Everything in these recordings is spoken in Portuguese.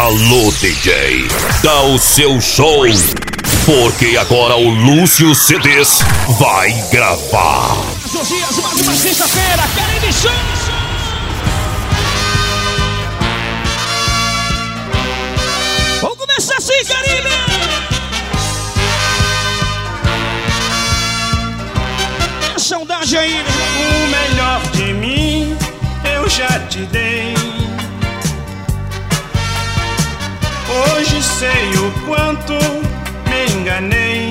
Alô, DJ, dá o seu show, porque agora o Lúcio CDs vai gravar. Josias, mais uma sexta-feira, Caribe Show! Vamos começar assim, Caribe! Que saudade aí, né? O melhor de mim eu já te dei. Hoje sei o quanto me enganei.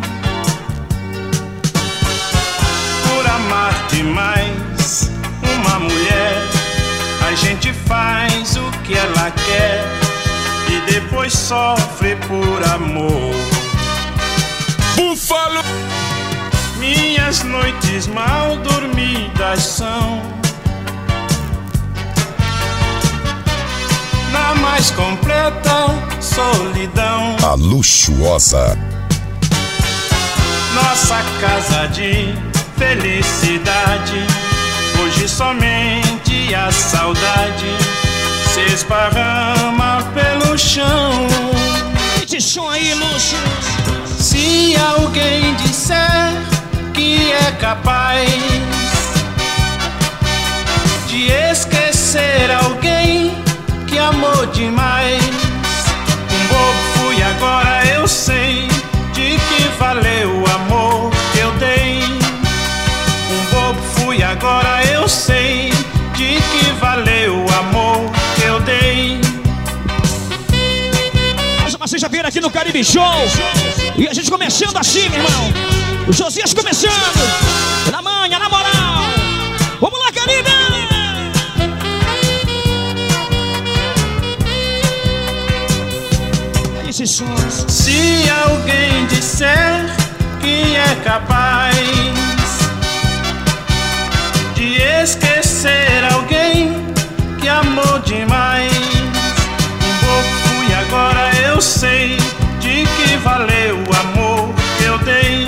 Por amar demais uma mulher, a gente faz o que ela quer e depois sofre por amor. Búfalo! Minhas noites mal dormidas são na mais completa solidão. A luxuosa. Nossa casa de felicidade, hoje somente a saudade se esparrama pelo chão. Esse som aí, Lúcio! Se alguém disser que é capaz de esquecer alguém que amou demais, um bobo fui, agora eu sei de que valeu o amor que eu dei. Um bobo fui, agora eu sei de que valeu o amor que eu dei. Mais uma sexta-feira aqui no Caribe Show. E a gente começando assim, meu irmão. O Josias começando. Na manha, na moral. Vamos lá, Caribe! Esses sons. Se alguém disser que é capaz de esquecer alguém que amou demais, um bobo fui, agora eu sei de que valeu o amor que eu dei.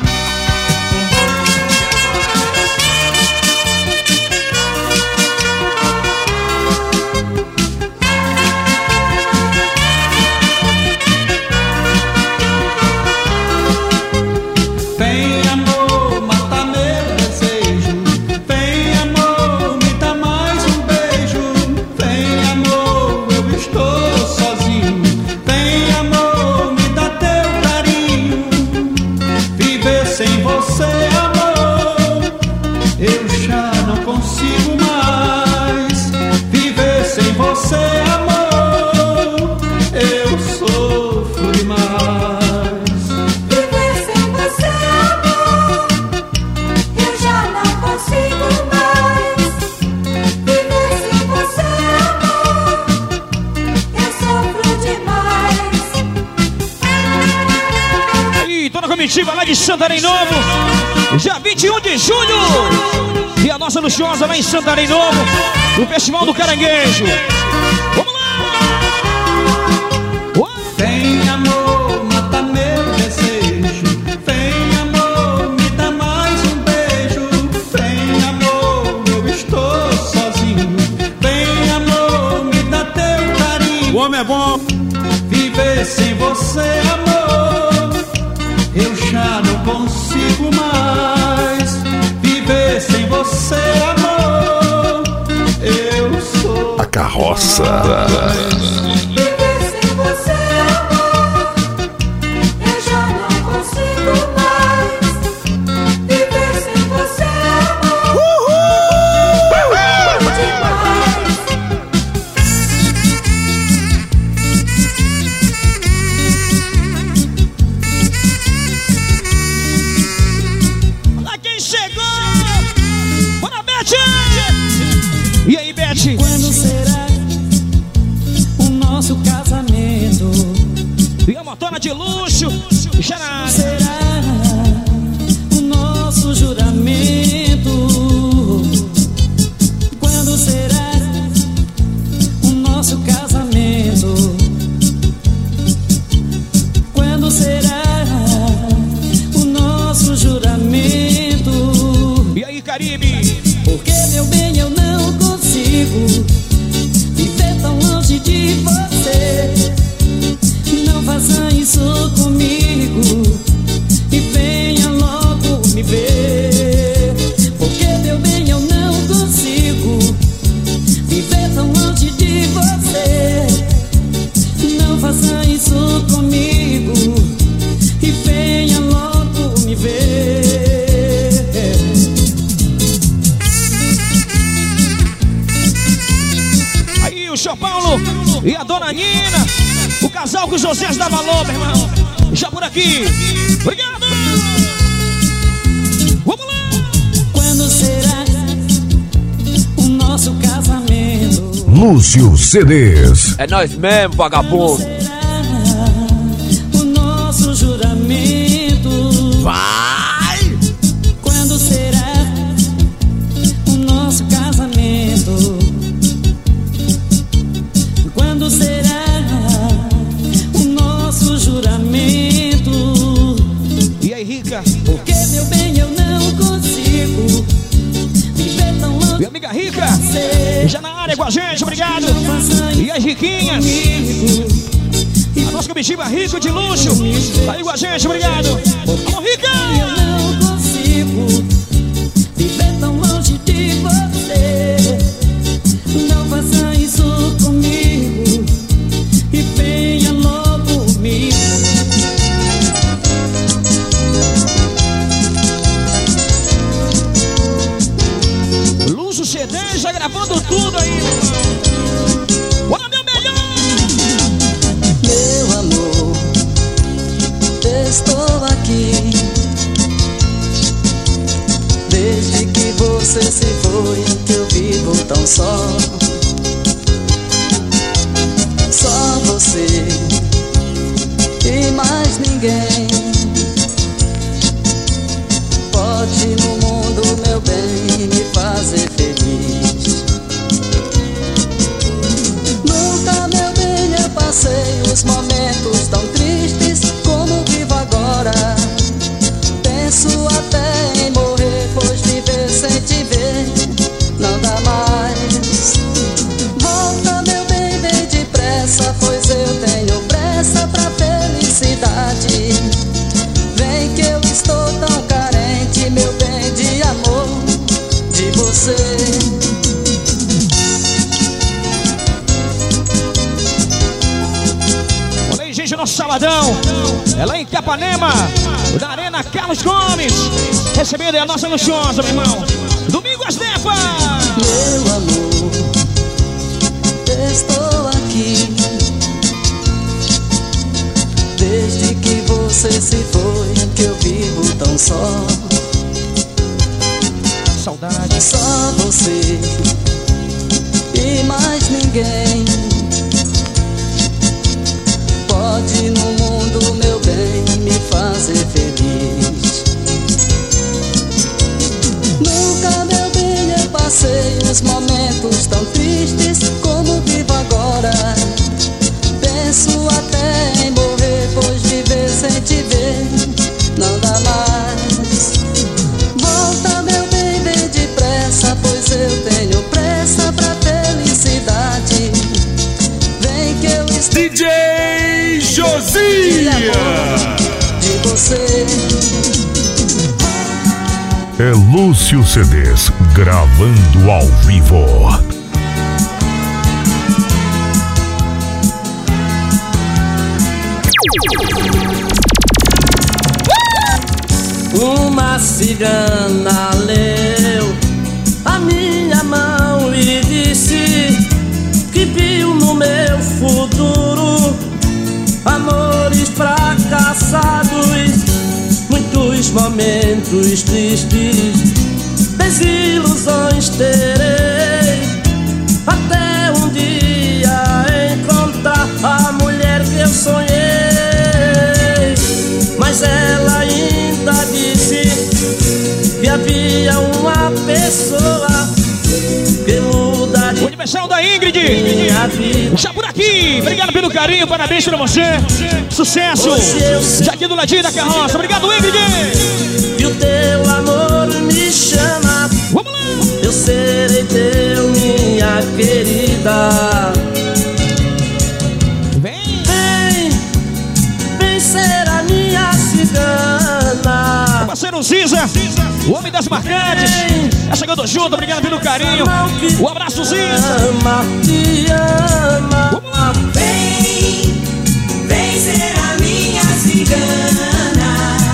Lá de Santarém Novo, dia 21 de julho, e a nossa luxuosa lá em Santarém Novo, no Festival do Caranguejo. Vamos lá! Vem amor, mata meu desejo. Vem amor, me dá mais um beijo. Vem amor, eu estou sozinho. Vem amor, me dá teu carinho. O homem é bom. Viver sem você, amor, eu já não consigo mais. Viver sem você, amor, eu sou A carroça. Viver sem você, amor, eu já não consigo mais. Viver sem você, amor, e aí, Beth? Quando será o nosso casamento? E a motona de luxo, Xará. Será o nosso juramento? Quando será o nosso casamento? Quando será o nosso juramento? E aí, Caribe? Porque, meu bem, eu não consigo viver tão longe de você. Marcos José da Valor, meu irmão. Já por aqui. Obrigado. Vamos lá. Quando será o nosso casamento? Lúcio CDs. É nós mesmo, vagabundo. Quando será o nosso juramento? Vai! Quando será o nosso casamento? Quando será o nosso juramento? E aí, Rica? Porque, meu bem, eu não consigo viver tão longe. Minha amiga Rica, de já na área com a gente, obrigado. Não faça E as Riquinhas, comigo. a nossa comitiva rico de luxo, tá aí com a gente, obrigado. Alô, Rica! Eu não consigo viver tão longe de você. Não faça isso comigo e venha logo comigo. Luxo CD já gravando tudo aí, meu irmão. Bora, meu melhor! Meu amor, estou aqui. Desde que você se foi, eu vivo tão só. Só você e mais ninguém pode no mundo, meu bem, me fazer feliz. Nunca, meu bem, eu passei os momentos tão tristes como vivo agora. Penso até em morrer, pois viver sem te ver não dá mais. Volta, meu bem, vem depressa, pois eu tenho pressa pra felicidade. Vem que eu estou tão carente, meu bem, de amor, de você. Olha aí, gente, nosso sabadão. Ela em Capanema, da Arena Carlos Gomes. Recebendo aí a nossa luxuosa, meu irmão. Domingo às Depa. Meu amor, estou aqui. Desde que você se foi, que eu vivo tão só. Saudade. Só você e mais ninguém pode no mundo, meu bem, me fazer feliz. Nunca, meu bem, eu passei os momentos tão tristes como vivo agora. Penso até em morrer, pois viver sem te ver não dá mais. Volta, meu bem, vem depressa, pois eu tenho pressa pra felicidade. Vem que eu estou DJ Josias. de você. É Lúcio CDs, gravando ao vivo. Uma cigana leu a minha mão e disse que viu no meu futuro amores fracassados, muitos momentos tristes, desilusões terei, até um dia encontrar a mulher que eu sonhei. Mas ela ainda disse que havia uma pessoa que mudaria O aniversário da Ingrid. minha vida. Já por aqui. Obrigado pelo carinho, parabéns pra você. Sucesso. Já aqui do ladinho da carroça. Obrigado, Ingrid. E o teu amor me chama, Vamos lá. eu serei teu, minha querida. Vem. Vem, vem ser a minha cigana. Parceiro Ziza, o homem das marcantes. Tá chegando junto, obrigado pelo carinho. Um abraço, Ziza. Ama, te ama. Vamos lá. Vem, vem ser a minha cigana.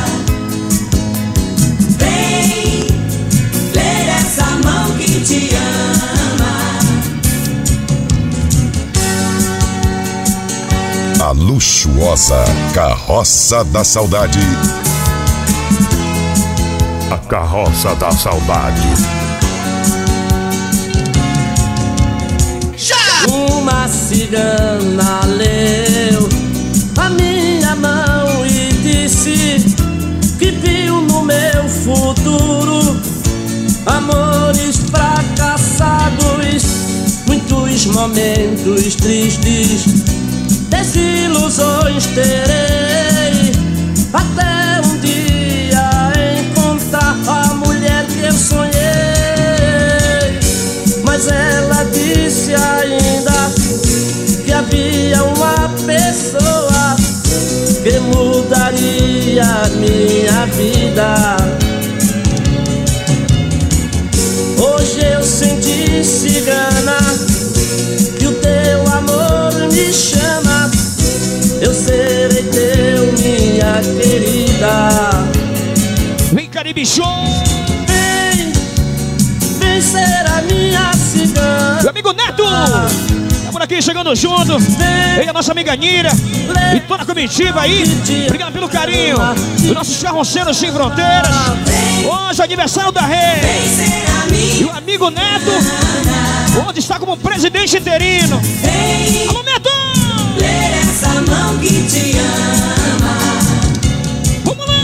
Vem, ler essa mão que te ama. A luxo luxuosa Carroça da Saudade. A Carroça da Saudade. Uma cigana leu a minha mão e disse que viu no meu futuro amores fracassados, muitos momentos tristes, desilusões terei, até um dia encontrar a mulher que eu sonhei. Mas ela disse ainda que havia uma pessoa que mudaria minha vida. Hoje eu senti, cigana, que o teu amor me chama. Eu serei teu, minha querida. Vem, Caribe Show! Vem ser a minha cigana. Meu amigo Neto! Tá por aqui chegando junto. Vem a nossa amiga Nira e toda a comitiva aí. Obrigado pelo carinho. Os nossos carroceiros sem fronteiras. Hoje é aniversário da Rei. E o amigo Neto, onde está como presidente interino. Alô, Neto! Ler essa mão que te ama. Vamos lá!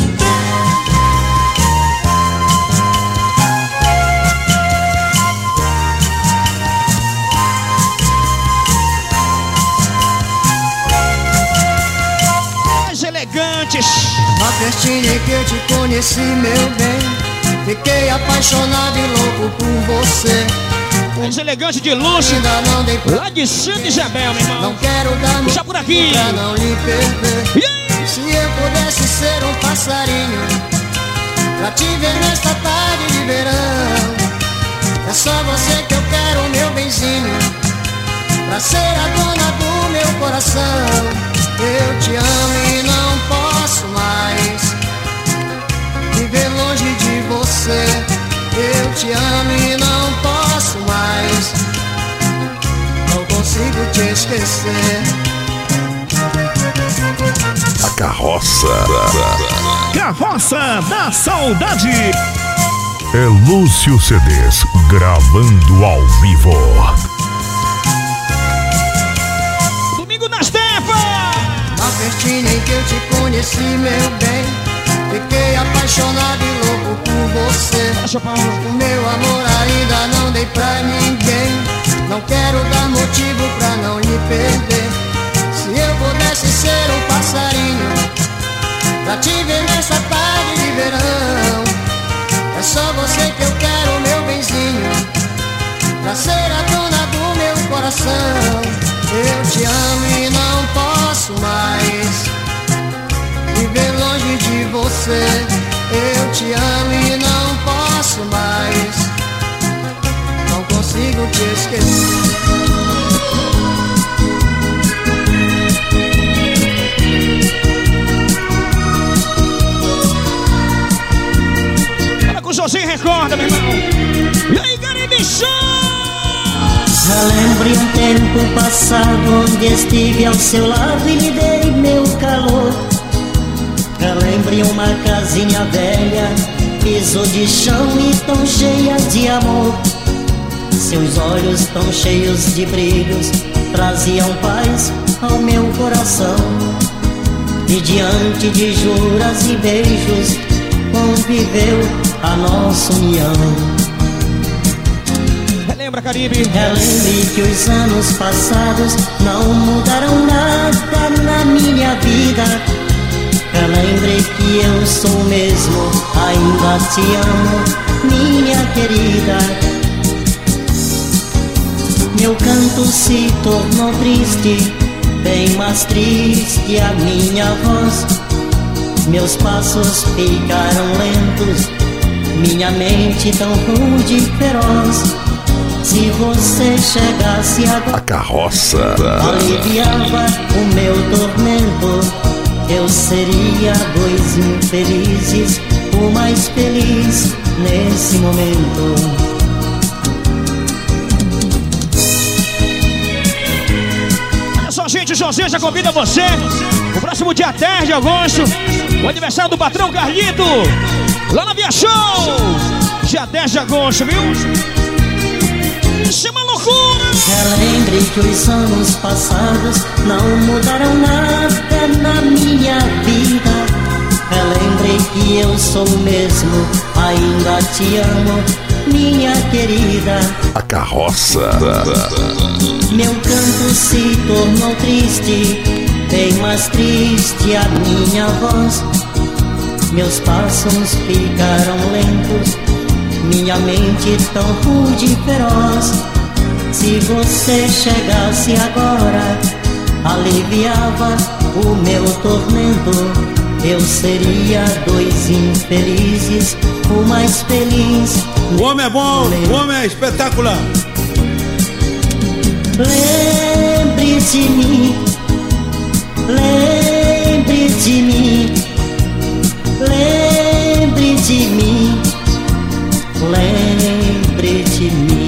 Mais elegantes. Na festinha que eu te conheci, meu bem, fiquei apaixonado e louco por você. Mais elegante de luxo. Ainda não dei pra... Lá de Santa Isabel, meu irmão. Não quero dar Puxa por aqui. pra não lhe perder. Se eu pudesse ser um passarinho pra te ver nesta tarde de verão, é só você que eu quero, meu benzinho, pra ser a dona do meu coração. Eu te amo e não posso mais viver longe de você. Eu te amo e não posso mais, não consigo te esquecer. A Carroça. Carroça da Saudade. É Lúcio CDs gravando ao vivo. Domingo das Tepas. Na festinha em que eu te conheci, meu bem, fiquei apaixonado e louco por você. O meu amor ainda não dei pra ninguém. Não quero dar motivo pra não lhe perder. Se eu pudesse ser um passarinho pra te ver nessa tarde de verão, é só você que eu quero, meu benzinho, pra ser a dona do meu coração. Eu te amo e não posso mais viver longe de você. Eu te amo e não posso mais, não consigo te esquecer. Olha com o Josinho, recorda, meu irmão. E aí, Caribe Show! Relembre um tempo passado onde estive ao seu lado e lhe dei meu calor. Relembre uma casinha velha, piso de chão e tão cheia de amor. Seus olhos tão cheios de brilhos traziam paz ao meu coração. E diante de juras e beijos conviveu a nossa união. Relembra, Caribe. Relembre que os anos passados não mudaram nada na minha vida. Relembre que eu sou o mesmo, ainda te amo, minha querida. Meu canto se tornou triste, bem mais triste a minha voz. Meus passos ficaram lentos, minha mente tão rude e feroz. Se você chegasse agora, a Carroça aliviava o meu tormento. Eu seria dois infelizes, o mais feliz nesse momento. Olha só, gente. Elegante José já convida você. O próximo dia 10 de agosto, o aniversário do patrão Carlito, lá na Via Show. Dia 10 de agosto, viu? Isso é uma loucura. Relembre que os anos passados não mudaram nada na minha vida. Relembre que eu sou o mesmo, ainda te amo, minha querida. A carroça. Meu canto se tornou triste, bem mais triste a minha voz. Meus passos ficaram lentos, minha mente tão rude e feroz. Se você chegasse agora, aliviava o meu tormento. Eu seria dois infelizes, o mais feliz. O homem é bom, o homem é espetacular. Lembre de mim, lembre de mim, lembre de mim, lembre de mim.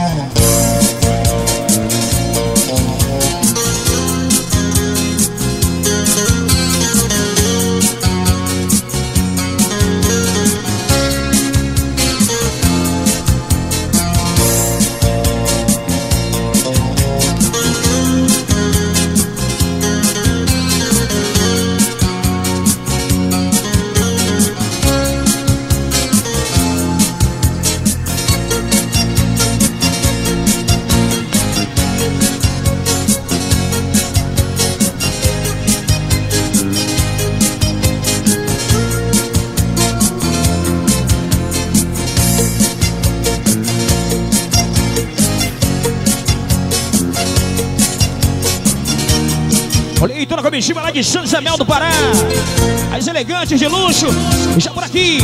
Olha aí, toda a comitiva lá de São Isabel do Pará. As elegantes de luxo, já por aqui.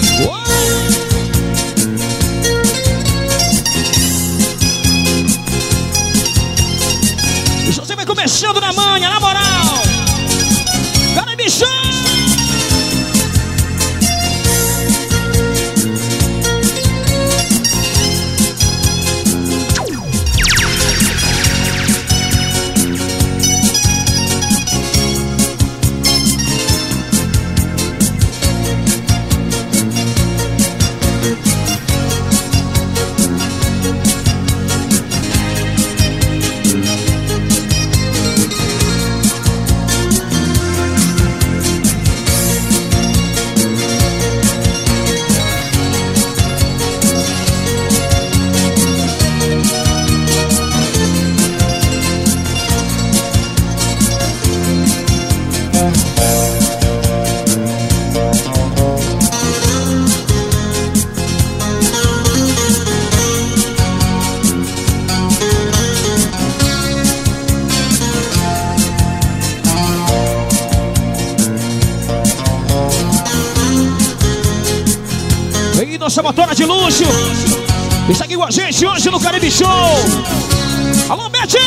E você vai começando na manha, na moral. Cara, bichão! Nossa motora de luxo está aqui com a gente hoje no Caribe Show. Alô, Bete!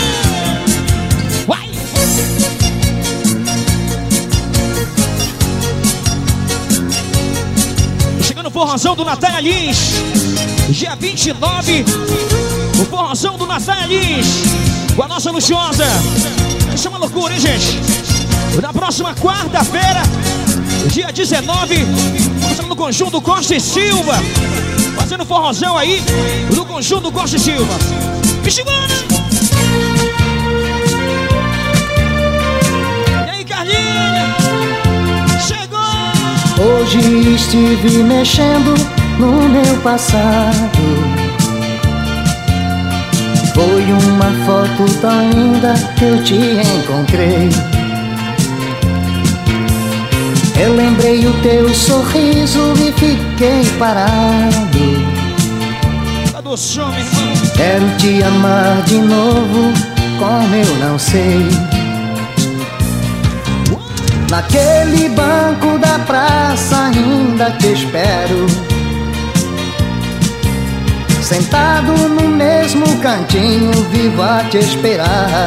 Vai! Chegando o forrozão do Natália Lins, dia 29, o forrozão do Natália Lins, com a nossa luxuosa. Isso é uma loucura, hein, gente? Na próxima quarta-feira, dia 19, começando no conjunto Costa e Silva, fazendo forrozão aí no conjunto Costa e Silva. Pichimana! E aí, Carlinha? Chegou! Hoje estive mexendo no meu passado. Foi uma foto tão linda que eu te encontrei. Eu lembrei o teu sorriso e fiquei parado. Quero te amar de novo, como eu não sei. Naquele banco da praça ainda te espero, sentado no mesmo cantinho, vivo a te esperar.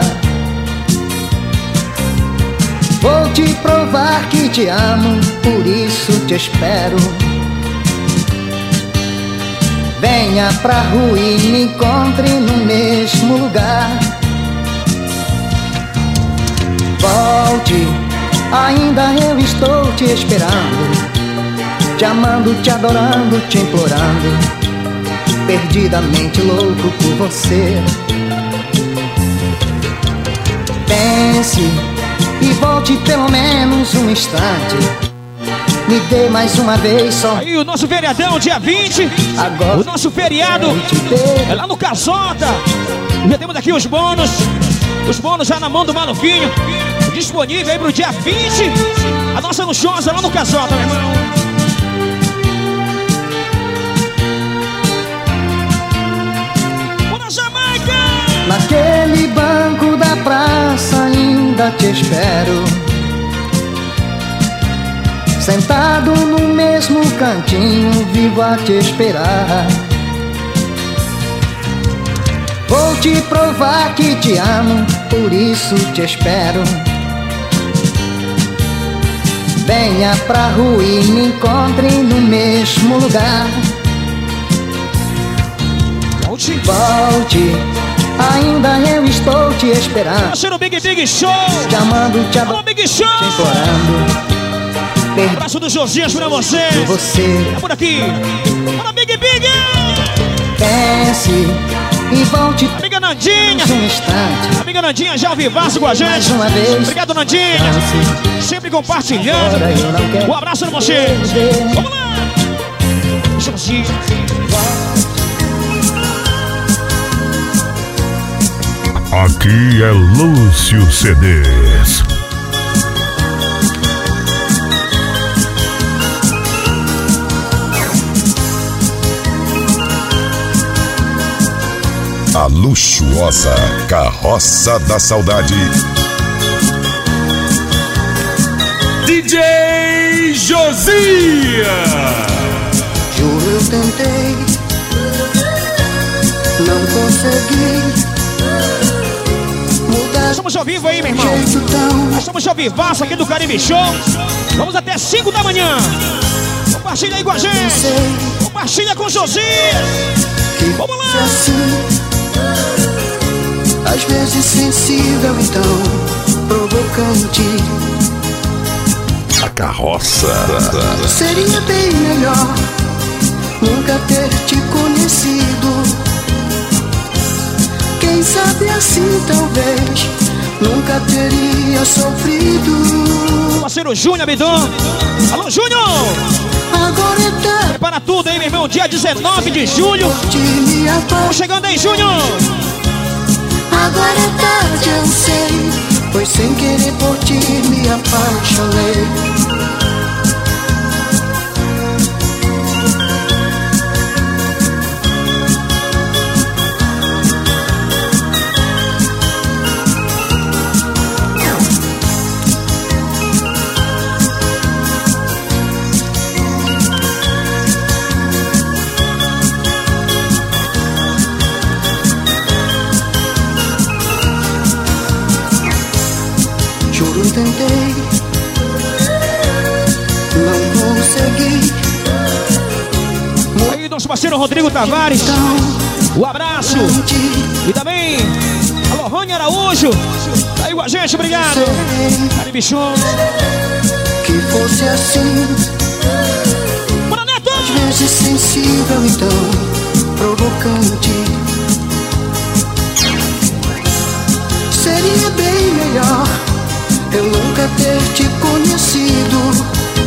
Vou te provar que te amo, por isso te espero. Venha pra rua e me encontre no mesmo lugar. Volte, ainda eu estou te esperando, te amando, te adorando, te implorando, perdidamente louco por você. Pense e volte pelo menos um instante, me dê mais uma vez só. Aí o nosso feriadão, dia 20. Agora o nosso feriado é lá no Casota. Já temos aqui os bônus já na mão do maluquinho, disponível aí pro dia 20. A nossa luxuosa lá no Casota, meu irmão. Bora, Jamaica! Naquele banco da praça ainda te espero, sentado no mesmo cantinho, vivo a te esperar. Vou te provar que te amo, por isso te espero. Venha pra rua e me encontre no mesmo lugar. Volte, ainda eu estou te esperando. Parceiro Big Show, te amando, te adorando, Big Show, te implorando. Um abraço do Josias pra você. É por aqui. Bora, Big! Pense e volte. Amiga Nandinha. Um instante. Amiga Nandinha já ao vivaço com a gente. Mais uma vez. Obrigado, Nandinha. Sempre compartilhando. Um abraço pra você. Vamos lá. Josias. Aqui é Lúcio CDs. A luxuosa Carroça da Saudade. DJ Josias. Juro, eu tentei, não consegui mudar. Estamos ao vivo aí, meu irmão. Nós estamos ao vivaço aqui do Caribe Show. Vamos até 5 da manhã. Compartilha aí com a gente. Compartilha com o Josias. Vamos lá. Assim, às vezes sensível, então provocante. A Carroça. Seria bem melhor nunca ter te conhecido. Quem sabe assim talvez nunca teria sofrido. Parceiro Júnior Abidon. Alô, Júnior! Agora é tarde. Prepara tudo aí, meu irmão. Dia 19 de julho. Estamos chegando aí, Júnior. Agora é tarde, eu sei, pois sem querer por ti me apaixonei. Juro, tentei, não consegui. Aí, nosso parceiro Rodrigo Tavares. Um abraço. E também, alô, Rony Araújo. Tá aí com a gente, obrigado. Caribe Show. Que fosse assim. Bora, Neto! Às vezes sensível, então provocante. Seria bem melhor eu nunca ter te conhecido.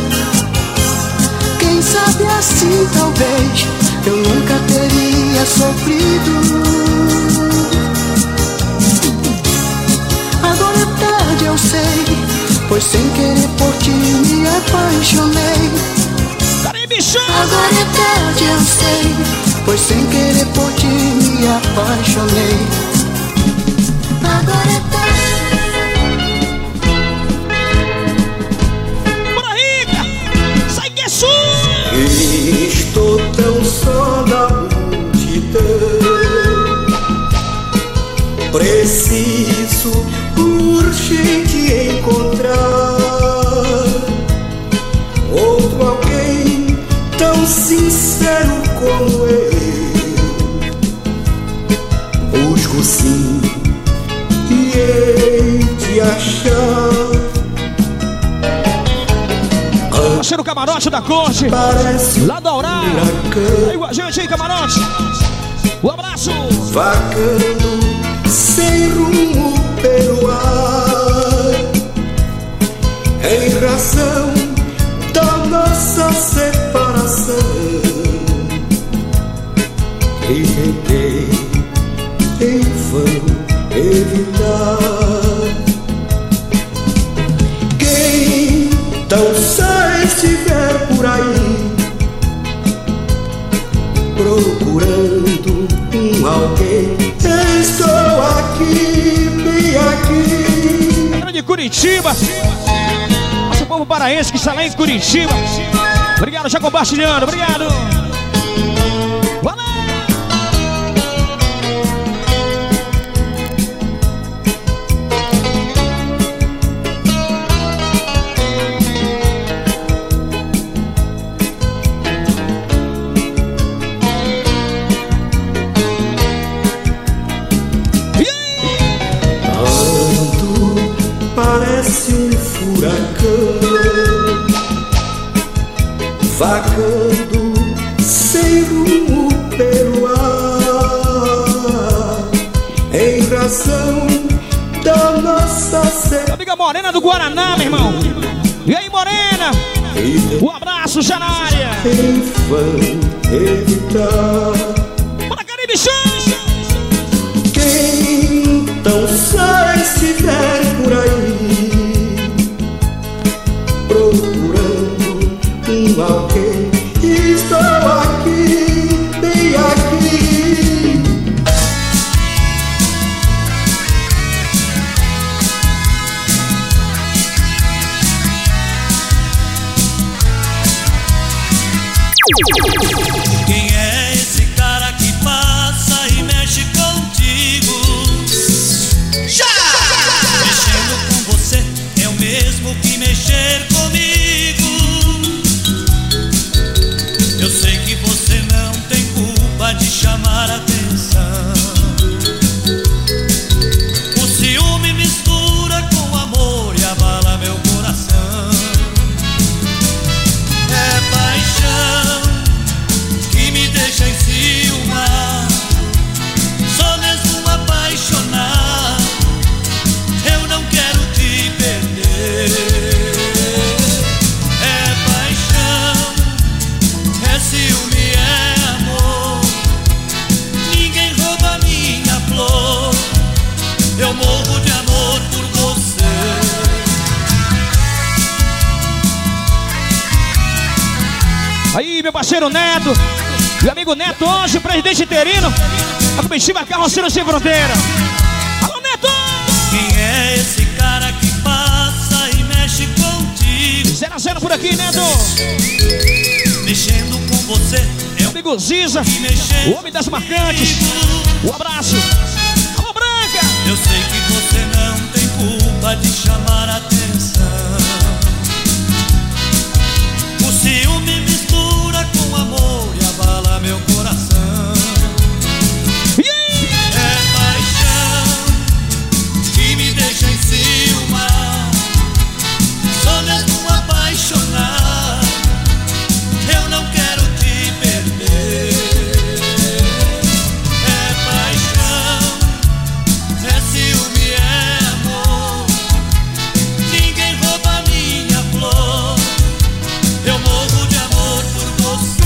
Quem sabe assim talvez eu nunca teria sofrido. Agora é tarde, eu sei, pois sem querer por ti me apaixonei. Agora é tarde, eu sei, pois sem querer por ti me apaixonei. Agora é tarde. Estou tão só na multidão, preciso urgente encontrar outro alguém tão sincero como eu. Busco sim e hei de achar camarote da corte, lá da Oral. Aí com a gente aí, camarote. Um abraço. Vagando sem rumo pelo ar, em razão da nossa separação, e tentei em vão evitar. Quem tão só estiver por aí procurando alguém, estou aqui, bem aqui. Era de Curitiba. Nosso povo paraense que está lá em Curitiba. Obrigado, já compartilhando, obrigado. Valeu! Parece um furacão, vagando sem rumo pelo ar, em razão da nossa separação. Amiga Morena do Guaraná, meu irmão. E aí, Morena? Um abraço, já na área. Em vão evitar. Bora, Caribe Show! Quem tão só estiver por aí procurando alguém, estou aqui, bem aqui. Quem é esse cara que passa e mexe contigo? Já! Mexendo com você é o mesmo que mexer comigo. Eu sei que você não tem culpa de chamar atenção. O ciúme mistura com amor e abala meu coração. É paixão que me deixa enciumar. Sou mesmo apaixonado, eu não quero te perder. É paixão, é ciúme, é amor. Ninguém rouba minha flor, eu morro de amor por você. Aí, meu parceiro Neto, meu amigo Neto, hoje, presidente interino, a comitiva Carroceiro Sem Fronteira. Alô, Neto! Quem é esse cara que passa e mexe contigo? 0 a 0 por aqui, Neto. Mexendo com você é meu amigo Ziza, o homem das marcantes. Um abraço. Alô, Branca! Eu sei que você não tem culpa de chamar atenção. O ciúme mistura com amor e abala meu coração. É paixão que me deixa enciumar. Sou mesmo apaixonado, eu não quero te perder. É paixão, é ciúme, é amor. Ninguém rouba minha flor, eu morro de amor por você.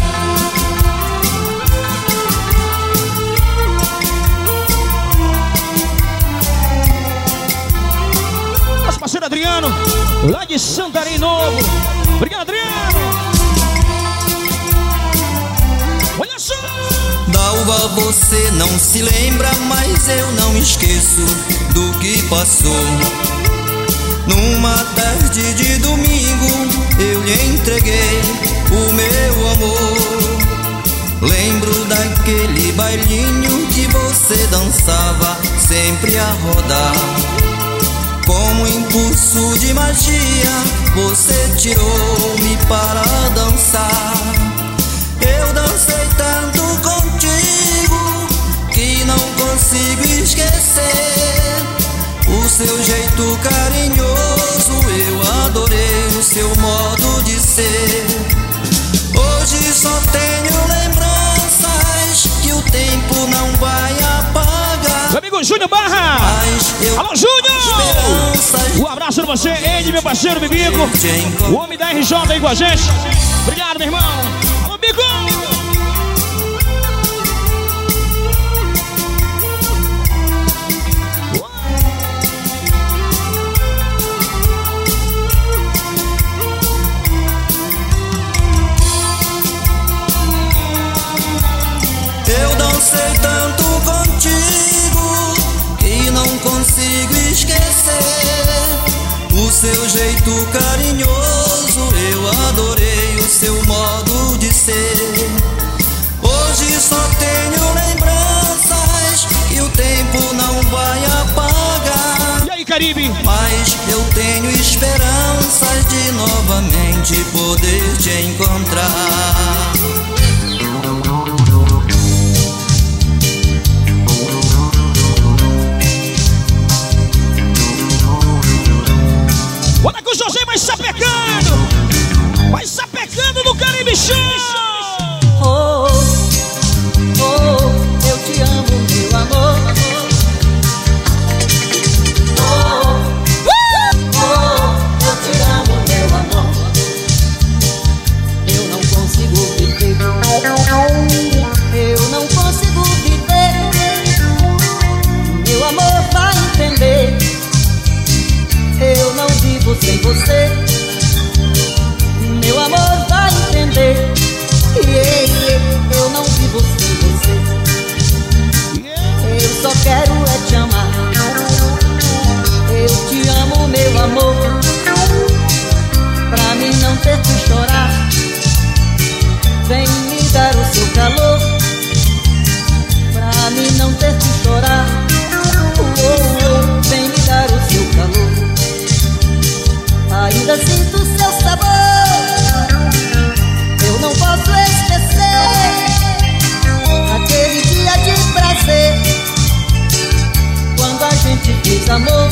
Nosso parceiro Adriano, lá de Santarém Novo. Obrigado, Adriano. Olha só. Dalva, você não se lembra, mas eu não esqueço do que passou. Numa tarde de domingo eu lhe entreguei o meu amor. Lembro daquele bailinho que você dançava sempre a rodar. Como impulso de magia você tirou-me para dançar. Eu dancei tanto contigo que não consigo esquecer o seu jeito carinhoso. Eu adorei o seu modo de ser. Júnior Barra. Alô, Júnior! Um abraço pra você, ele, meu parceiro Bibico. O homem da RJ aí com a gente. Obrigado, meu irmão. Alô, Bico! Eu dancei tanto contigo que não consigo esquecer o seu jeito carinhoso. Eu adorei o seu modo de ser. Hoje só tenho lembranças que o tempo não vai apagar. E aí, Caribe? Mas eu tenho esperanças de novamente poder te encontrar. Olha que o José vai sapecando! Vai sapecando no Caribe Show! Oh, oh, eu te amo, meu amor. Oh, oh, eu te amo, meu amor. Eu não consigo viver. Eu não consigo viver. Meu amor vai entender. Eu não vivo sem você. Meu amor vai entender. Eu não vivo sem você. Eu só quero é te amar. Eu te amo, meu amor. Pra mim não ter que chorar, vem me dar o seu calor. Pra mim não ter que chorar, vem me dar o seu calor. Ainda sinto seu sabor. Eu não posso esquecer aquele dia de prazer, quando a gente fez amor.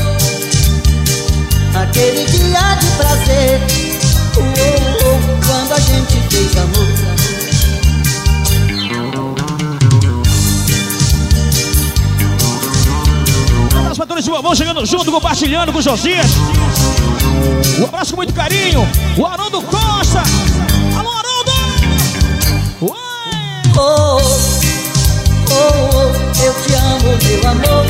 Aquele dia de prazer, quando a gente fez amor. As fatores de amor chegando junto, compartilhando com o Josias. Um abraço com muito carinho. O Haroldo Costa. Alô, Haroldo! Oh, oh, eu te amo, meu amor.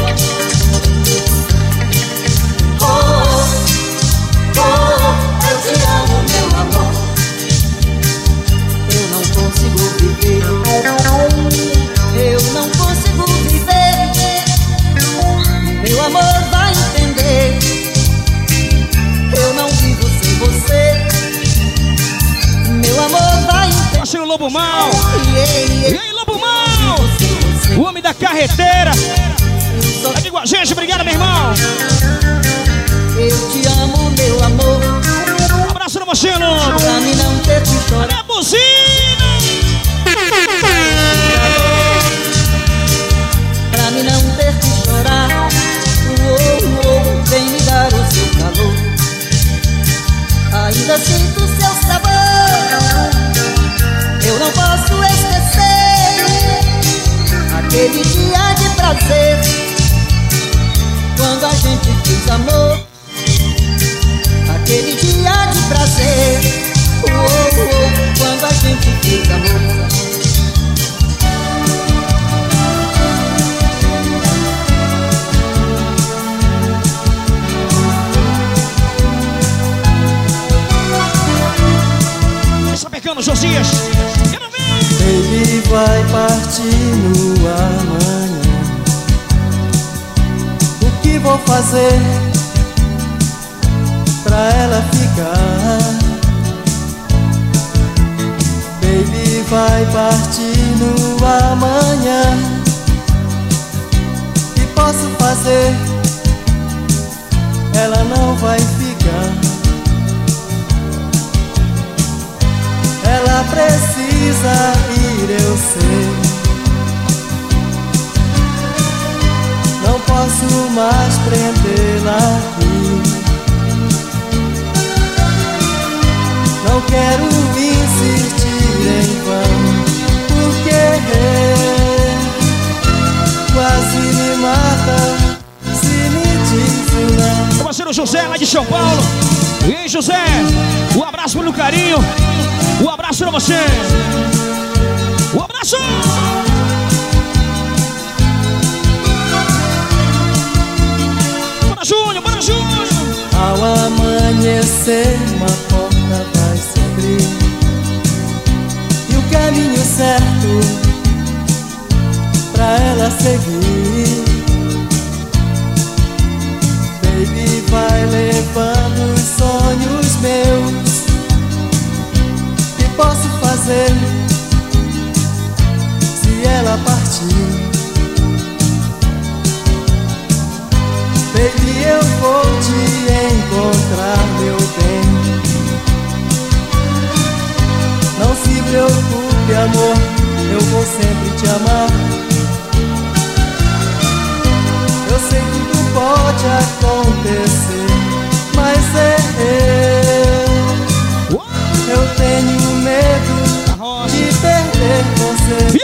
Oh, oh, eu te amo, meu amor. Eu não consigo viver. Eu não consigo viver. Meu amor vai entender. Eu não vivo sem você. Meu amor vai entender. Parceiro Lobo Mal. E aí, Lobo Mal? O homem da carreteira. Aqui com a gente, obrigado, meu irmão. Eu te amo, meu amor. Um abraço no você, Lobo. Pra mim não ter que chorar. É a buzina. Pra mim não ter que chorar, vem me dar o seu calor. Ainda sinto seu sabor. Eu não posso esquecer aquele dia de prazer, quando a gente fez amor. Aquele dia de prazer, quando a gente fez amor. Josias, ele vai partir no amanhã. O que vou fazer pra ela ficar? Baby vai partir no amanhã. O que posso fazer? Ela não vai ficar. Ela precisa ir, eu sei. Não posso mais prendê-la aqui. Não quero insistir em vão, porque quase me mata José, um abraço pelo carinho. Um abraço pra você. Um abraço. Bora, Júnior, bora, Júnior. Ao amanhecer uma porta vai se abrir e o caminho certo pra ela seguir. Baby, vai levando os sonhos meus. Que posso fazer se ela partir? Baby, eu vou te encontrar, meu bem. Não se preocupe, amor, eu vou sempre te amar. Eu sei que tudo pode acontecer, mas eu tenho medo de perder você.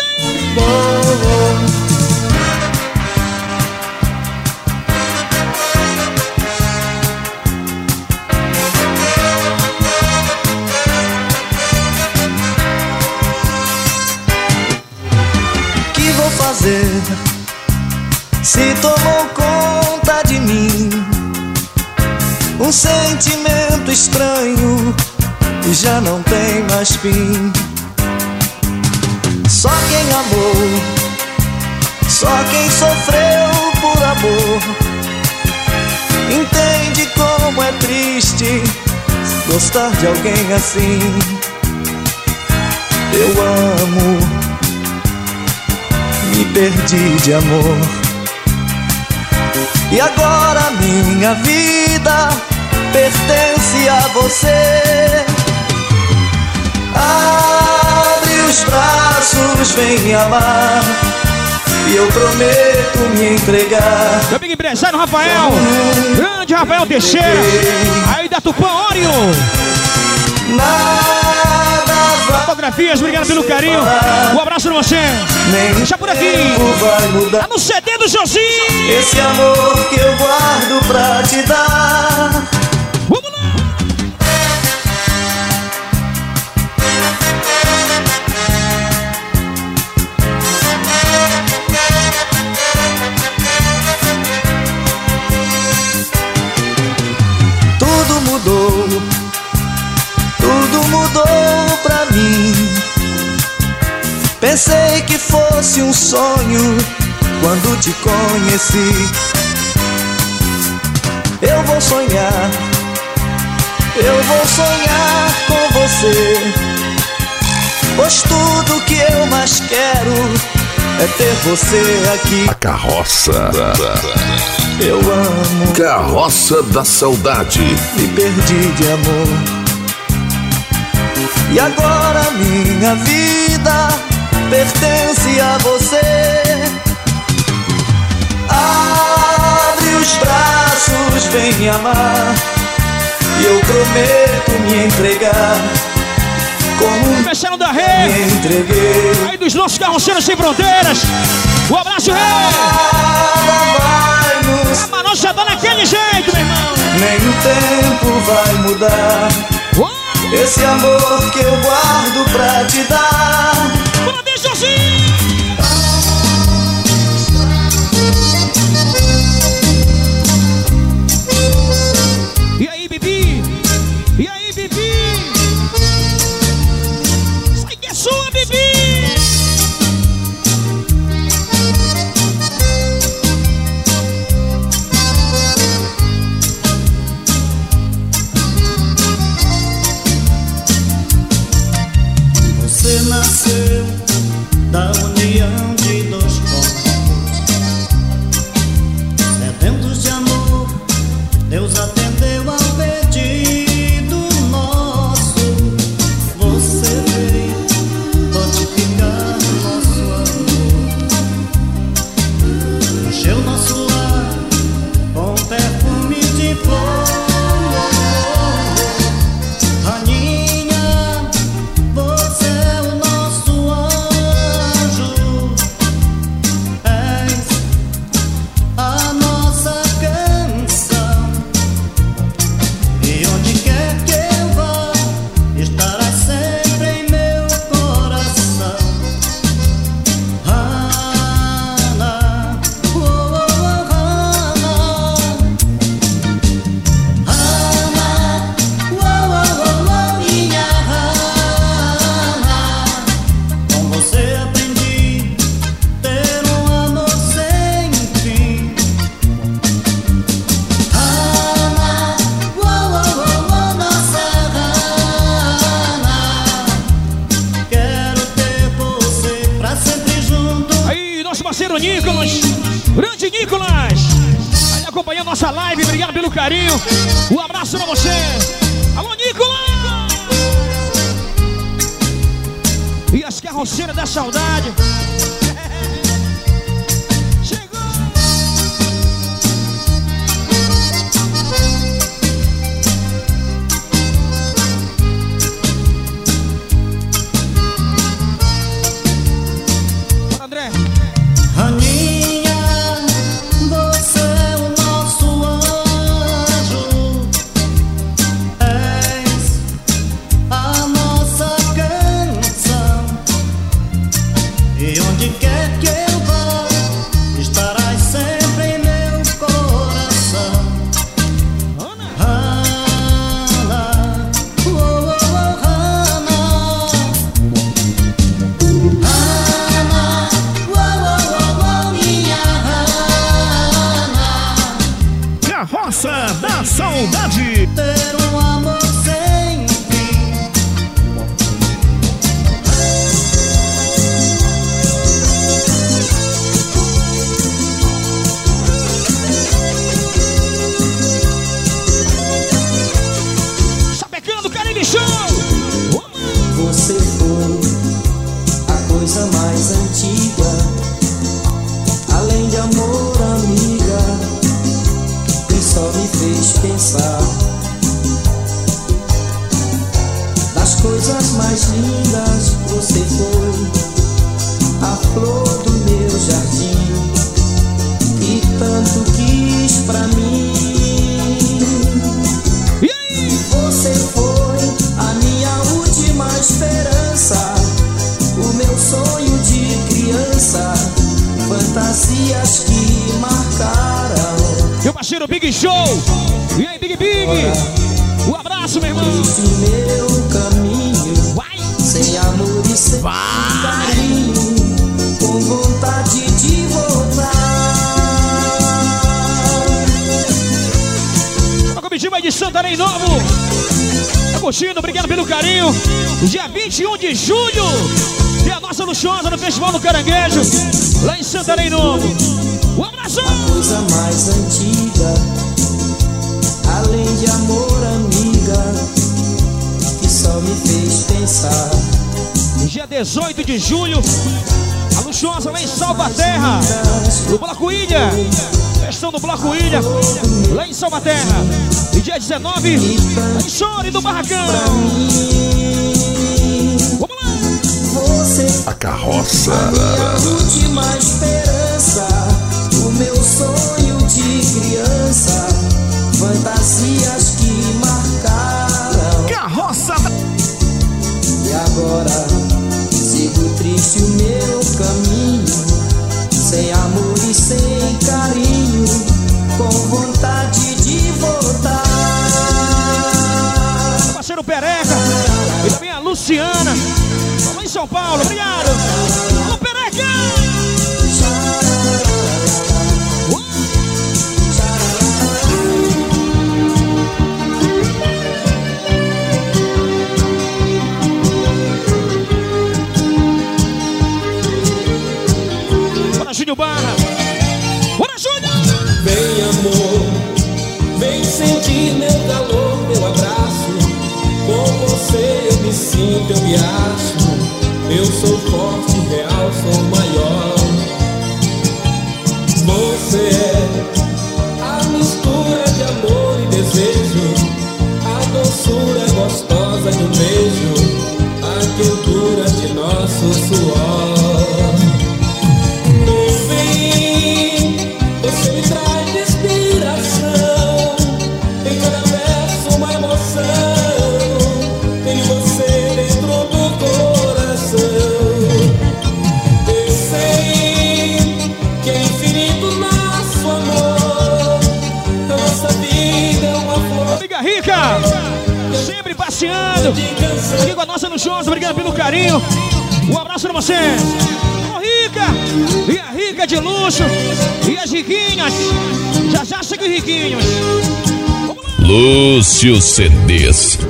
Que vou fazer se tomou conta de mim um sentimento estranho e já não tem mais fim? Só quem amou, só quem sofreu por amor entende como é triste gostar de alguém assim. Eu amo, me perdi de amor e agora minha vida pertence a você. Abre os braços, vem me amar e eu prometo me entregar. Meu amigo empresário Rafael, grande Rafael Teixeira, aí da Tupã Ório. Fotografias, obrigado pelo carinho. Um abraço pra você. Deixa por aqui. Tá no CD do Josinho. Esse amor que eu guardo pra te dar. Vamos lá. Tudo mudou. Tudo mudou pra mim. Pensei que fosse um sonho quando te conheci. Eu vou sonhar com você, pois tudo que eu mais quero é ter você aqui. A carroça. Eu amo. Carroça da Saudade. Me perdi de amor e agora minha vida pertence a você. Abre os braços, vem me amar e eu prometo me entregar. Como Fechando da rede, me entreguei. Aí dos nossos carroceiros sem fronteiras. Um abraço, rei. A Manoel já tá naquele jeito, meu irmão. Nem o tempo vai mudar esse amor que eu guardo pra te dar. Bora, deixa assim. E aí, Bibi? E aí, Bibi? Sai que é sua, Bibi! Você não parceiro Nicolas. Grande Nicolas. Aí acompanhando nossa live. Obrigado pelo carinho. Um abraço pra você. Alô, Nicolas. E as carroceiras da saudade. Da saudade. Ter um amor sem fim. Sapecando, Carinho Show. Você foi a coisa mais antiga, além de amor, amiga, que só me fez pensar das coisas mais lindas. Você foi a flor do meu jardim e tanto quis pra mim. Você foi a minha última esperança, o meu sonho de criança, fantasias que marcaram meu parceiro Big Show. E aí, Big Big? Um abraço, meu irmão. Este meu caminho, sem amor e sem carinho, com vontade de voltar. A comitiva de Santarém Novo. Tá curtindo, obrigado pelo carinho. Dia 21 de julho, tem a nossa luxuosa no Festival do Caranguejo, lá em Santarém Novo. Um abraço! A coisa mais antiga, além de amor, amiga, que só me fez pensar. Dia 18 de julho, a luxuosa lá em Salvaterra, no Bloco Ilha. Festão do Bloco Ilha, lá em Salvaterra. E dia 19, lá em Chore do Barracão. Vamos lá! Você, a carroça, a minha última esperança, o meu sonho de criança, fantasias que marcaram. Carroça! E agora sigo triste o meu caminho, sem amor e sem carinho, com vontade de voltar. Parceiro Pereca e também a Luciana, lá em São Paulo. Obrigado! Alô, Pereca! Júnior Barra. Bora, Júnior! Vem, amor, vem sentir meu calor, meu abraço. Com você eu me sinto, eu me acho. Eu sou forte, real, sou maior. Você é a mistura de amor e desejo, a doçura gostosa de um beijo, a quentura de nosso suor. Você me traz inspiração, em cada verso uma emoção, tenho você dentro do coração. Eu sei que é infinito nosso amor, a nossa vida é uma flor. Amiga Rica, sempre passeando aqui com a nossa luxuosa, obrigado pelo carinho. Um abraço pra você. E a Rica de luxo e as riquinhas. Já chega os riquinhos. Lúcio CDs.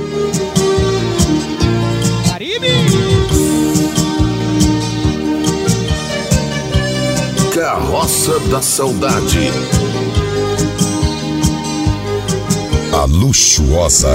Caribe. Carroça da Saudade. A Luxuosa.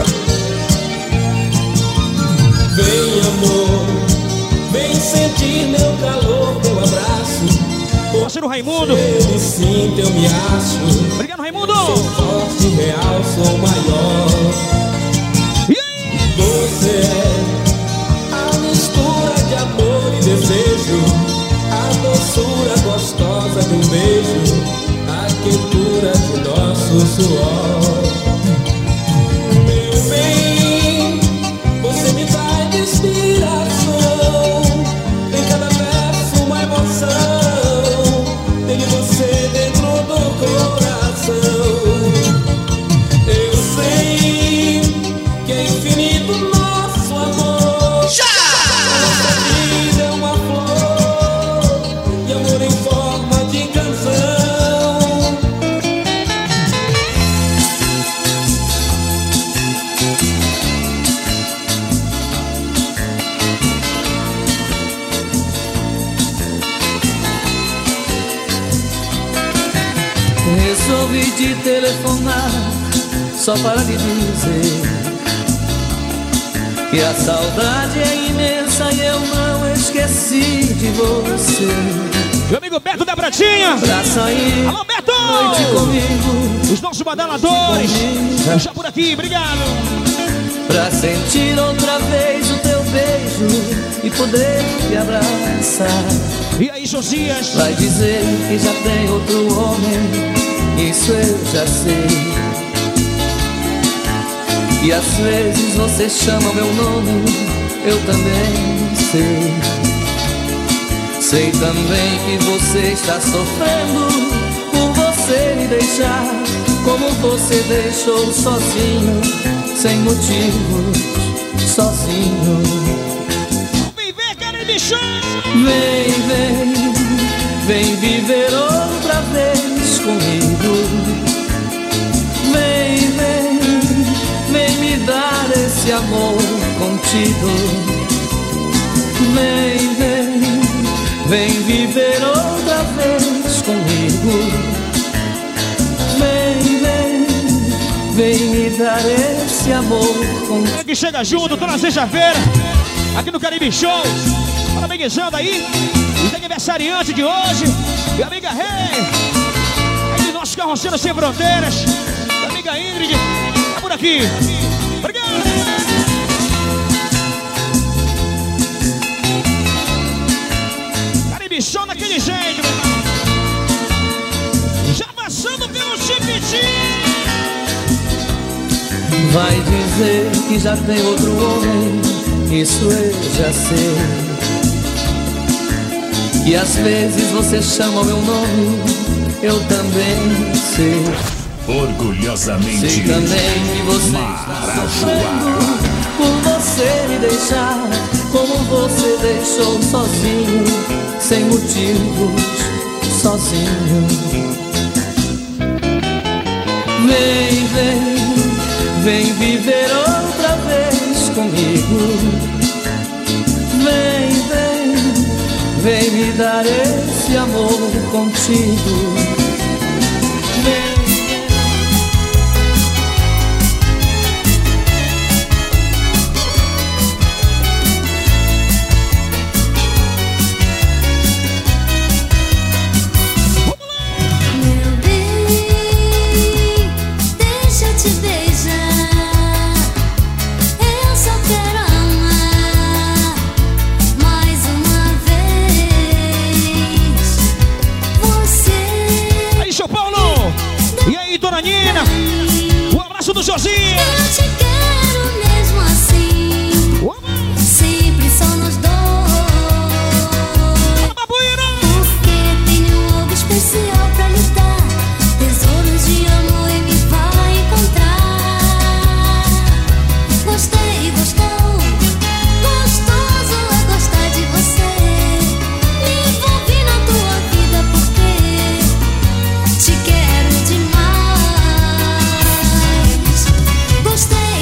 Vem, amor, vem sentir meu calor, meu abraço. Parceiro Raimundo. Eu me sinto, eu me acho. Obrigado, Raimundo. Sou forte, real, sou maior. E aí? Você é a mistura de amor e desejo, a doçura gostosa de um beijo, a quentura de nosso suor. Meu bem, você me dá inspiração, em cada verso uma emoção. Tenho você dentro do coração. Eu sei que é infinito nosso amor. Nossa vida é uma flor e amor em forma de canção. Resolvi te telefonar só para lhe dizer que a saudade é imensa e eu não esqueci de você. Meu amigo Beto da Pratinha. Pra sair. Alô, Beto! Noite comigo. Os nossos badaladores. Já por aqui, obrigado. Pra sentir outra vez o teu beijo e poder te abraçar. E aí, Josias? Vai dizer que já tem outro homem, isso eu já sei. E às vezes você chama meu nome, eu também sei. Sei também que você está sofrendo por você me deixar, como você deixou sozinho, sem motivos, sozinho. Vem ver, Caribe Show! Vem, vem, vem viver outra vez comigo. Vem, vem, vem me dar esse amor contigo. Vem, vem, vem viver outra vez comigo. Vem, vem, vem me dar esse amor contigo. É que chega junto toda sexta-feira, aqui no Caribe Show. Parabenizando aí os aniversariantes de hoje. Minha amiga Rei, aí do nosso Carroceiro Sem Fronteiras. Minha amiga Ingrid, tá por aqui. Obrigado. Caribe Show daquele jeito, meu irmão. Já passando pelo Chipitinho. Vai dizer que já tem outro homem, isso eu já sei. E às vezes você chama meu nome, eu também sei. Orgulhosamente sei também que você está sofrendo por você me deixar, como você deixou sozinho, sem motivos, sozinho. Vem, vem, vem viver outra vez comigo. Vem, vem, vem me dar esse amor contigo. Vem. Meu bem, deixa eu te beijar. Eu só quero amar mais uma vez. Você. Aí, São Paulo! E aí, Dona Nina? Um abraço do Josias! Eu te quero mesmo assim. Sempre só nós dois. Porque tenho algo especial pra lhe dar. Tesouros de amor e me vai encontrar. Gostei, gostou. Gostoso é gostar de você. Me envolvi na tua vida porque te quero demais. Gostei.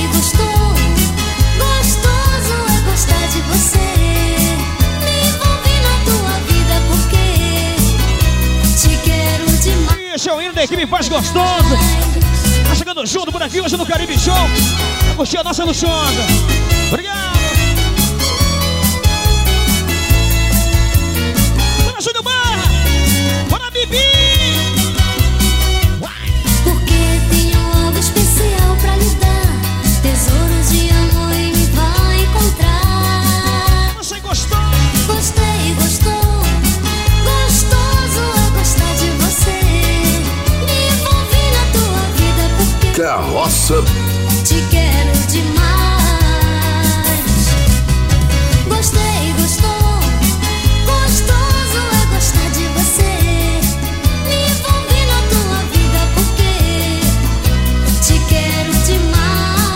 Indo da equipe Faz Gostoso. Tá chegando junto por aqui hoje no Caribe Show. Pra curtir a nossa luxuosa. Obrigado. Bora, Júnior Barra. Bora, Bibi. Porque tenho algo especial pra lhe dar. Tesouros de amor e me vai encontrar. Você gostou? Gostei, gostou. Gostoso é gostar de você. Me envolvi na tua vida porque Carroça. te quero demais. Gostei, gostou. Gostoso é gostar de você. Me envolvi na tua vida porque te quero demais.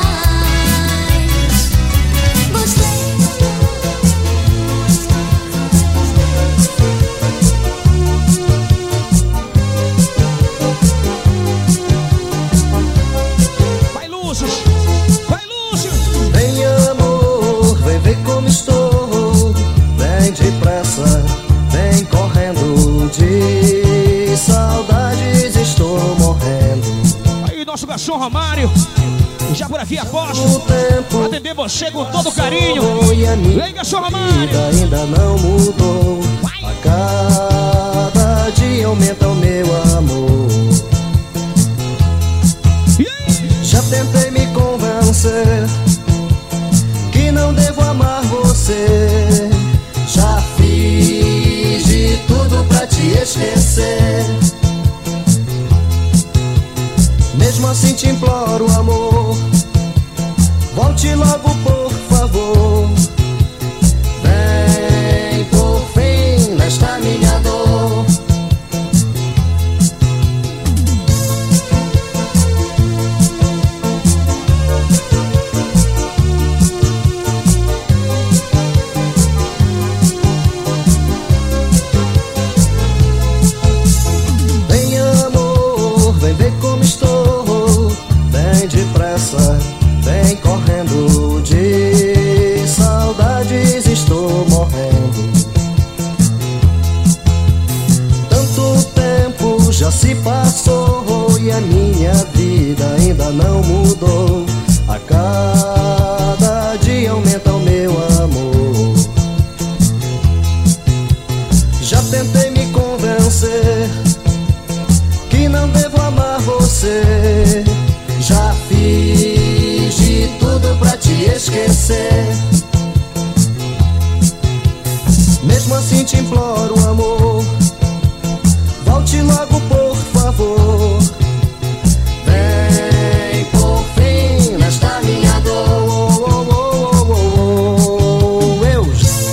Gostei. Vai, Lúcio. Vai, Lúcio. Vem amor, vem ver como estou. Vem depressa, vem correndo. De saudades estou morrendo. Aí, nosso garçom Romário. Já por aqui aposto. Pra atender você com todo carinho. Vem, garçom Romário. Ainda não mudou. A cada dia aumenta o meu amor. Já tentei me convencer que não devo amar você. Já fiz de tudo pra te esquecer. Mesmo assim te imploro, amor, volte logo, por favor. Vem por fim nesta minha dor. Vem amor, vem ver como estou. Vem depressa, vem correndo. De saudades estou morrendo. Tanto tempo já se passou e a minha vida ainda não mudou. A cada dia aumenta o meu amor. Já tentei me convencer que não devo amar você. Já fiz de tudo pra te esquecer. Mesmo assim te imploro, amor, volte logo, por favor. Vem por fim nesta minha dor. Eu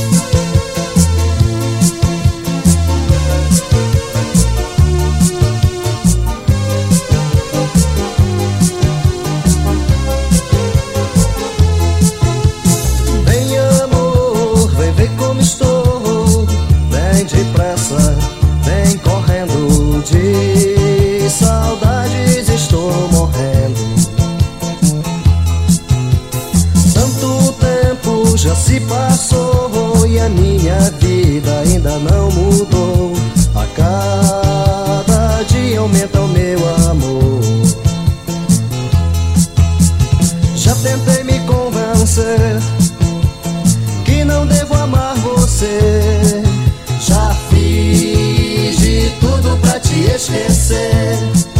vem amor, vem ver como estou. Vem depressa, vem correndo. De saudades estou morrendo. Tanto tempo já se passou e a minha vida ainda não mudou. A cada dia aumenta o meu amor. Já tentei me convencer que não devo amar você. Já fiz de tudo pra te esquecer.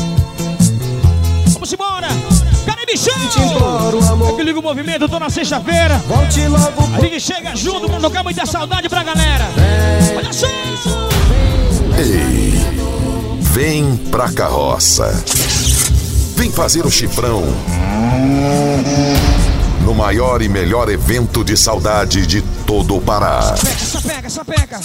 Vamos embora. Caribe Show. Te imploro, amor, Aqui liga o movimento toda sexta-feira. volte logo, A gente chega junto pra tocar muita saudade pra galera. Olha só. Ei, vem pra carroça. Vem fazer o chifrão no maior e melhor evento de saudade de todo o Pará. Sapeca, sapeca.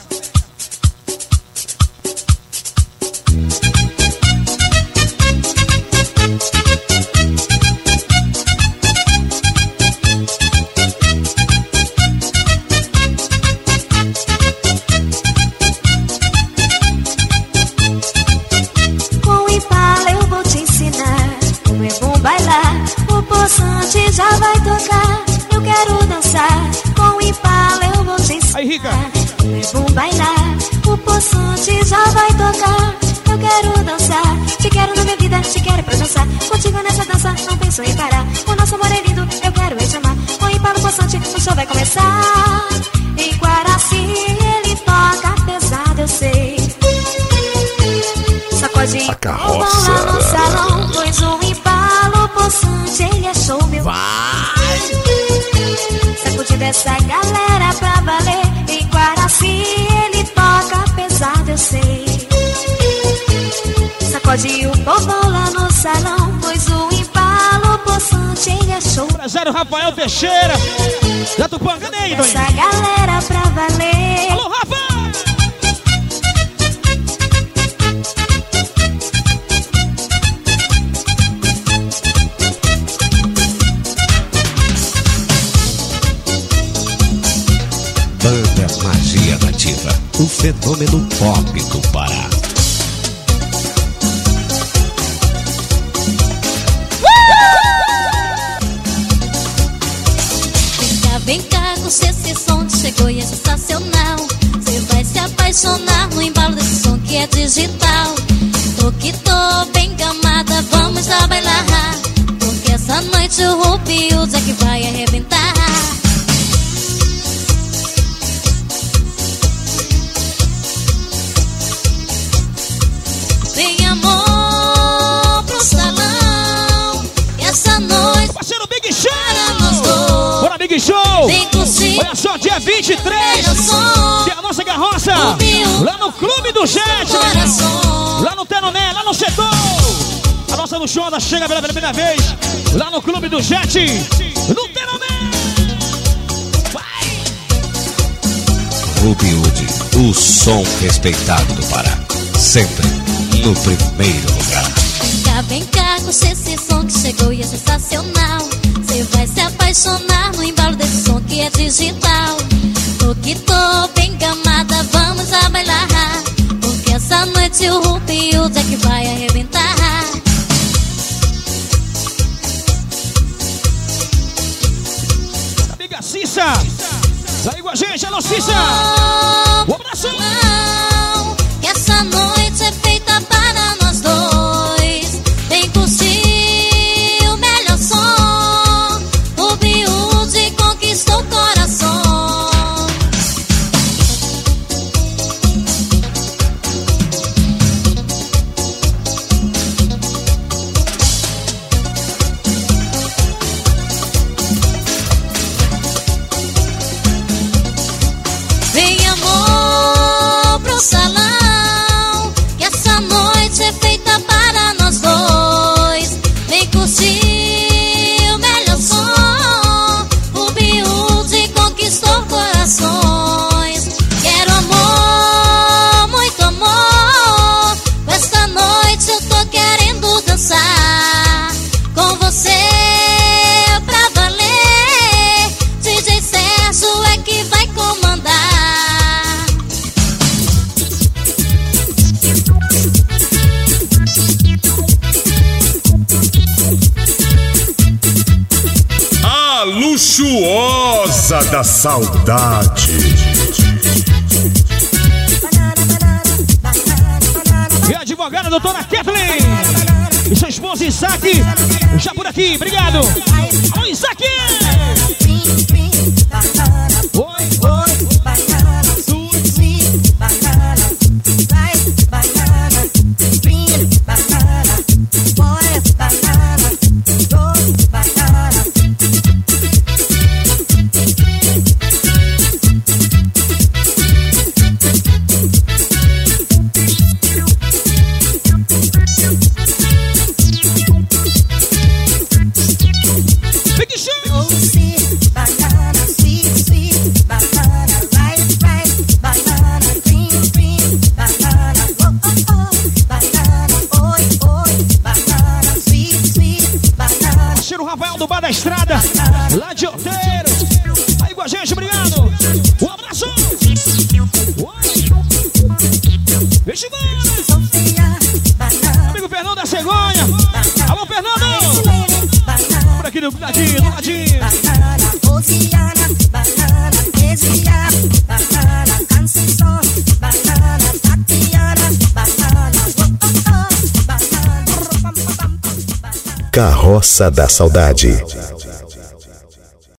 Com o Impala eu vou te ensinar como é bom bailar. O poçante já vai tocar. Eu quero dançar. Com o Impala eu vou te ensinar. Aí, Rica. Como é bom bailar. O poçante já vai tocar. Eu quero dançar. Te quero na minha vida, te quero pra dançar. Contigo nessa dança, não penso em parar. O nosso amor é lindo, eu quero te amar. Com Impala possante, o show vai começar. Em Guaraci ele toca pesado, eu sei. Sacode a carroça lá no salão, pois o Impala possante ele é show, meu. vai. Sacude dessa galera pra valer. Em Guaraci ele toca pesado, eu sei. Sacode o povo lá no salão, pois o Impala possante ele é show. Empresário Rafael Teixeira, da Tupanga, cadê aí, essa galera pra valer. Alô, Rafa! Banda Magia Nativa, o fenômeno pop do Pará. Vem cá, você, esse som chegou e é sensacional. Você vai se apaixonar no embalo desse som que é digital. Tô que tô bem gamada, vamos lá bailar. Porque essa noite o Ruby e o Jack vai arrebentar. Vem amor pro salão, e essa noite parceiro Big Show. Bora, Big Show! Olha só, dia 23 tem a nossa carroça lá no Clube do Jet, lá no Tenoné, lá no setor. A nossa luxuosa chega pela primeira vez lá no Clube do Jet, no Tenoné. Ruby Wood, o som respeitado do Pará, sempre no primeiro lugar. Vem cá, curte esse som que chegou e é sensacional. Você vai se apaixonar no embalo desse som que é digital. Tô que tô bem gamada, vamos a bailar. Porque essa noite o Ruby e o Jack vai arrebentar. Amiga Cissa, tá aí com a gente, alô Cissa. Um abraço. Que essa noite é feita para nós dois. Vem curtir o melhor som. O Biúde conquistou o coração. Vem amor pro salão, que essa noite é feita para nós dois. Vem curtir o melhor som. O Biúde conquistou corações. Quero amor, muito amor. Esta noite eu tô querendo dançar com você pra valer. DJ Sérgio é que vai comandar. A luxuosa da saudade. E a advogada doutora Kathleen e sua esposa Isaac, já por aqui, obrigado. Alô Isaac! Rafael do Bar da Estrada, lá de Outeiro. Aí com a gente, obrigado. Um abraço. Vixe, amigo Fernando da Cegonha. Alô, Fernando. Por aqui do ladinho, do ladinho. Carroça da Saudade.